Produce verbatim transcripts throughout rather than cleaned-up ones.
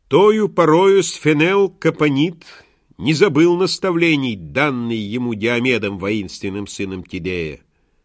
Тою порою Сфенел Капонит не забыл наставлений, данные ему Диомедом, воинственным сыном Тидея.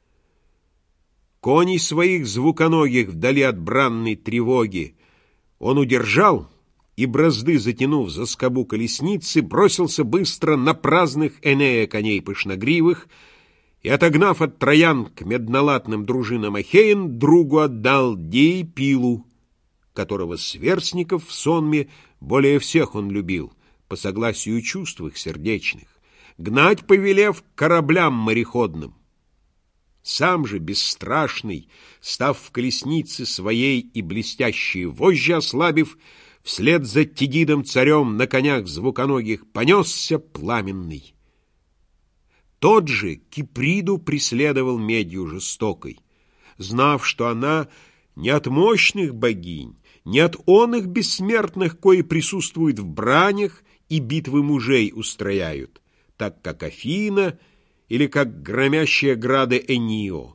Коней своих звуконогих вдали от бранной тревоги он удержал и, бразды затянув за скобу колесницы, бросился быстро на праздных Энея коней пышногривых и, отогнав от троян к меднолатным дружинам Ахеин, другу отдал Деепилу, которого сверстников в сонме более всех он любил, по согласию чувств их сердечных, гнать повелев к кораблям мореходным. Сам же, бесстрашный, став в колеснице своей и блестящие вожжи ослабив, вслед за Тидидом царем на конях звуконогих понесся пламенный. Тот же Киприду преследовал медью жестокой, знав, что она не от мощных богинь, не от оных бессмертных, кои присутствуют в бранях и битвы мужей устрояют, так как Афина или как громящие грады Энио.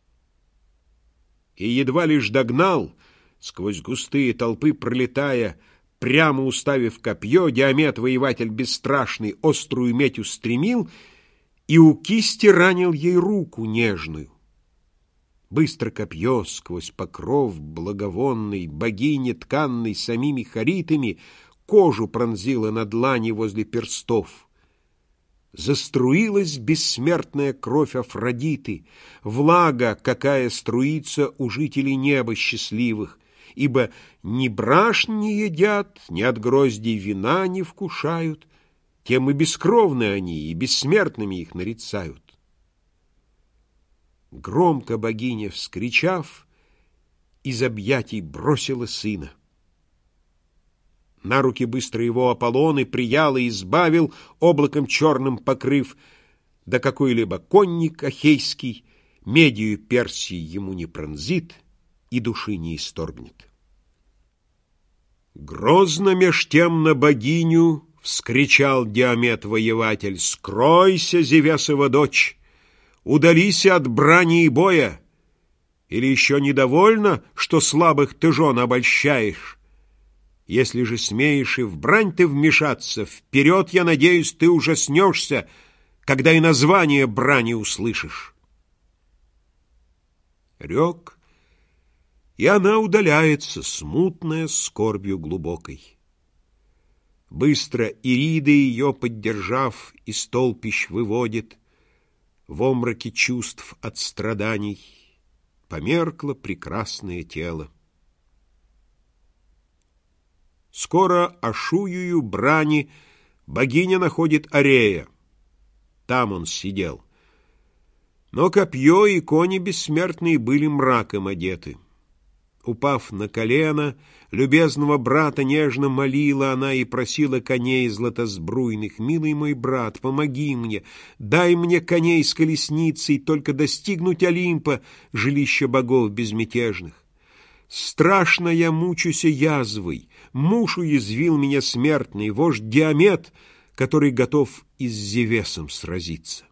И едва лишь догнал, сквозь густые толпы пролетая, прямо уставив копье, Диомед, воеватель бесстрашный, острую медь устремил и у кисти ранил ей руку нежную. Быстро копье сквозь покров благовонный, богини тканной самими харитами, кожу пронзило на длани возле перстов. Заструилась бессмертная кровь Афродиты, влага, какая струится у жителей неба счастливых, ибо ни брашн не едят, ни от гроздей вина не вкушают, тем и бескровны они, и бессмертными их нарицают. Громко богиня, вскричав, из объятий бросила сына. На руки быстро его Аполлон и приял и избавил, облаком черным покрыв, да какой-либо конник ахейский медью Персии ему не пронзит и души не исторгнет. Грозно меж тем на богиню вскричал Диомед-воеватель: «Скройся, Зевесова дочь! Удалися от брани и боя! Или еще недовольно, что слабых ты жен обольщаешь? Если же смеешь и в брань ты вмешаться, вперед, я надеюсь, ты ужаснешься, когда и название брани услышишь». Рек, и она удаляется, смутная, скорбью глубокой. Быстро Ирида ее, поддержав, из толпищ выводит, в омраке чувств от страданий померкло прекрасное тело. Скоро Ашуюю брани богиня находит Арея. Там он сидел. Но копье и кони бессмертные были мраком одеты. Упав на колено, любезного брата нежно молила она и просила коней златосбруйных: «Милый мой брат, помоги мне, дай мне коней с колесницей, только достигнуть Олимпа, жилища богов безмятежных. Страшно я мучуся язвой, муж уязвил меня смертный, вождь Диомед, который готов и с Зевесом сразиться».